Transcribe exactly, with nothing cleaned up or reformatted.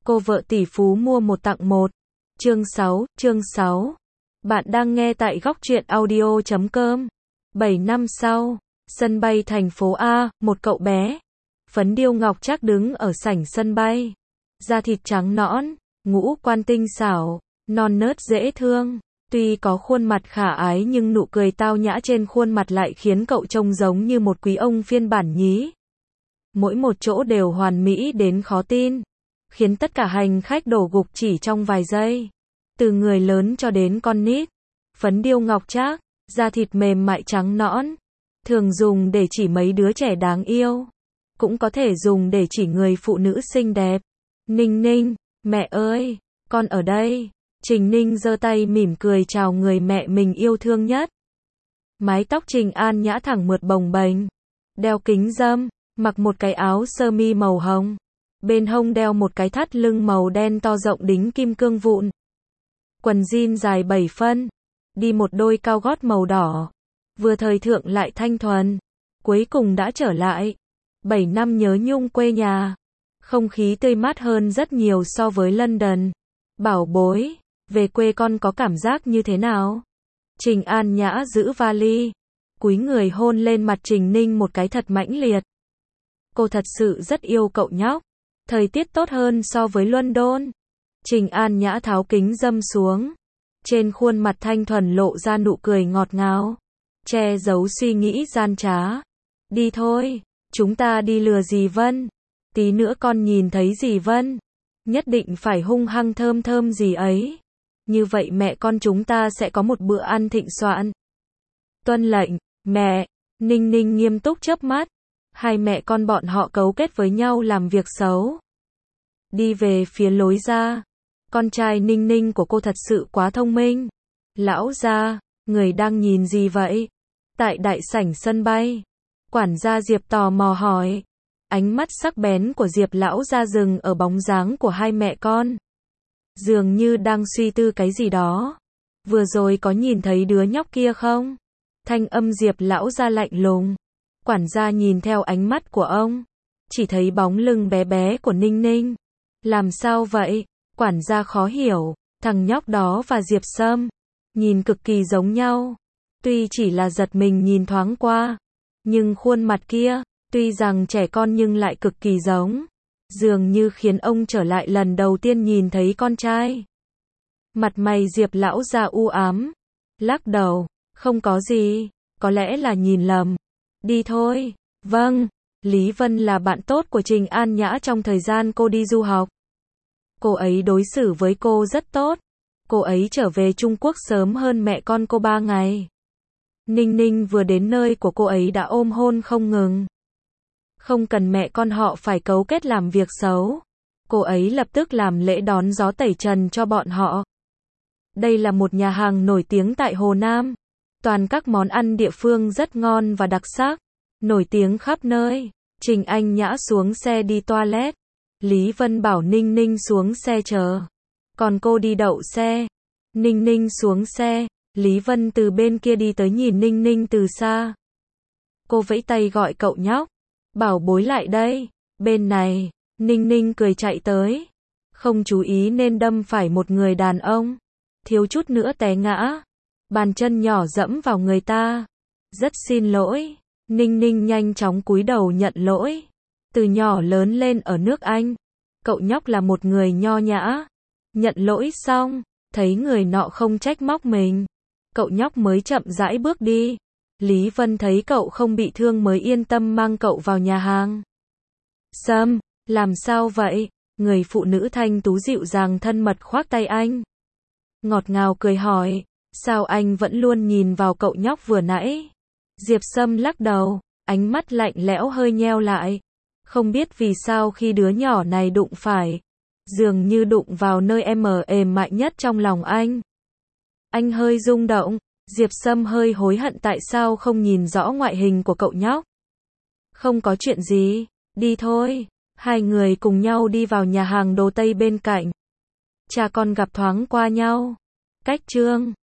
Cô vợ tỷ phú mua một tặng một. Chương sáu, chương sáu. Bạn đang nghe tại góc truyện audio chấm com. bảy năm sau, sân bay thành phố A, một cậu bé, phấn điêu ngọc trác đứng ở sảnh sân bay. Da thịt trắng nõn, ngũ quan tinh xảo, non nớt dễ thương. Tuy có khuôn mặt khả ái nhưng nụ cười tao nhã trên khuôn mặt lại khiến cậu trông giống như một quý ông phiên bản nhí. Mỗi một chỗ đều hoàn mỹ đến khó tin, khiến tất cả hành khách đổ gục chỉ trong vài giây. Từ người lớn cho đến con nít, phấn điêu ngọc trác, da thịt mềm mại trắng nõn, thường dùng để chỉ mấy đứa trẻ đáng yêu, cũng có thể dùng để chỉ người phụ nữ xinh đẹp. Ninh Ninh, mẹ ơi, con ở đây. Trình Ninh giơ tay mỉm cười chào người mẹ mình yêu thương nhất. Mái tóc Trình An Nhã thẳng mượt bồng bềnh, đeo kính râm, mặc một cái áo sơ mi màu hồng, bên hông đeo một cái thắt lưng màu đen to rộng đính kim cương vụn. Quần jean dài bảy phân, đi một đôi cao gót màu đỏ, vừa thời thượng lại thanh thuần. Cuối cùng đã trở lại. bảy năm nhớ nhung quê nhà. Không khí tươi mát hơn rất nhiều so với London. Bảo bối, về quê con có cảm giác như thế nào? Trình An Nhã giữ vali, cúi người hôn lên mặt Trình Ninh một cái thật mãnh liệt. Cô thật sự rất yêu cậu nhóc. Thời tiết tốt hơn so với London. Trình An Nhã tháo kính râm xuống. Trên khuôn mặt thanh thuần lộ ra nụ cười ngọt ngào, che giấu suy nghĩ gian trá. Đi thôi, chúng ta đi lừa dì Vân. Tí nữa con nhìn thấy dì Vân, nhất định phải hung hăng thơm thơm dì ấy. Như vậy mẹ con chúng ta sẽ có một bữa ăn thịnh soạn. Tuân lệnh, mẹ. Ninh Ninh nghiêm túc chớp mắt. Hai mẹ con bọn họ cấu kết với nhau làm việc xấu. Đi về phía lối ra. Con trai Ninh Ninh của cô thật sự quá thông minh. Lão gia, người đang nhìn gì vậy? Tại đại sảnh sân bay, quản gia Diệp tò mò hỏi. Ánh mắt sắc bén của Diệp lão gia dừng ở bóng dáng của hai mẹ con, dường như đang suy tư cái gì đó. Vừa rồi có nhìn thấy đứa nhóc kia không? Thanh âm Diệp lão gia lạnh lùng. Quản gia nhìn theo ánh mắt của ông, chỉ thấy bóng lưng bé bé của Ninh Ninh. Làm sao vậy? Quản gia khó hiểu. Thằng nhóc đó và Diệp Sâm nhìn cực kỳ giống nhau. Tuy chỉ là giật mình nhìn thoáng qua, nhưng khuôn mặt kia, tuy rằng trẻ con nhưng lại cực kỳ giống. Dường như khiến ông trở lại lần đầu tiên nhìn thấy con trai. Mặt mày Diệp lão gia u ám, lắc đầu, không có gì, có lẽ là nhìn lầm. Đi thôi. Vâng. Lý Vân là bạn tốt của Trình An Nhã trong thời gian cô đi du học. Cô ấy đối xử với cô rất tốt. Cô ấy trở về Trung Quốc sớm hơn mẹ con cô ba ngày. Ninh Ninh vừa đến nơi của cô ấy đã ôm hôn không ngừng. Không cần mẹ con họ phải cấu kết làm việc xấu. Cô ấy lập tức làm lễ đón gió tẩy trần cho bọn họ. Đây là một nhà hàng nổi tiếng tại Hồ Nam. Toàn các món ăn địa phương rất ngon và đặc sắc, nổi tiếng khắp nơi. Trình Anh Nhã xuống xe đi toilet. Lý Vân bảo Ninh Ninh xuống xe chờ, còn cô đi đậu xe. Ninh Ninh xuống xe, Lý Vân từ bên kia đi tới nhìn Ninh Ninh từ xa. Cô vẫy tay gọi cậu nhóc, bảo bối lại đây, bên này. Ninh Ninh cười chạy tới, không chú ý nên đâm phải một người đàn ông, thiếu chút nữa té ngã, bàn chân nhỏ dẫm vào người ta. Rất xin lỗi. Ninh Ninh nhanh chóng cúi đầu nhận lỗi. Từ nhỏ lớn lên ở nước Anh, cậu nhóc là một người nho nhã. Nhận lỗi xong, thấy người nọ không trách móc mình, cậu nhóc mới chậm rãi bước đi. Lý Vân thấy cậu không bị thương mới yên tâm mang cậu vào nhà hàng. Sâm, làm sao vậy? Người phụ nữ thanh tú dịu dàng thân mật khoác tay anh, ngọt ngào cười hỏi. Sao anh vẫn luôn nhìn vào cậu nhóc vừa nãy? Diệp Sâm lắc đầu, ánh mắt lạnh lẽo hơi nheo lại. Không biết vì sao khi đứa nhỏ này đụng phải, dường như đụng vào nơi em mềm mại nhất trong lòng anh. Anh hơi rung động. Diệp Sâm hơi hối hận tại sao không nhìn rõ ngoại hình của cậu nhóc. Không có chuyện gì, đi thôi. Hai người cùng nhau đi vào nhà hàng đồ Tây bên cạnh. Cha con gặp thoáng qua nhau. Cách chương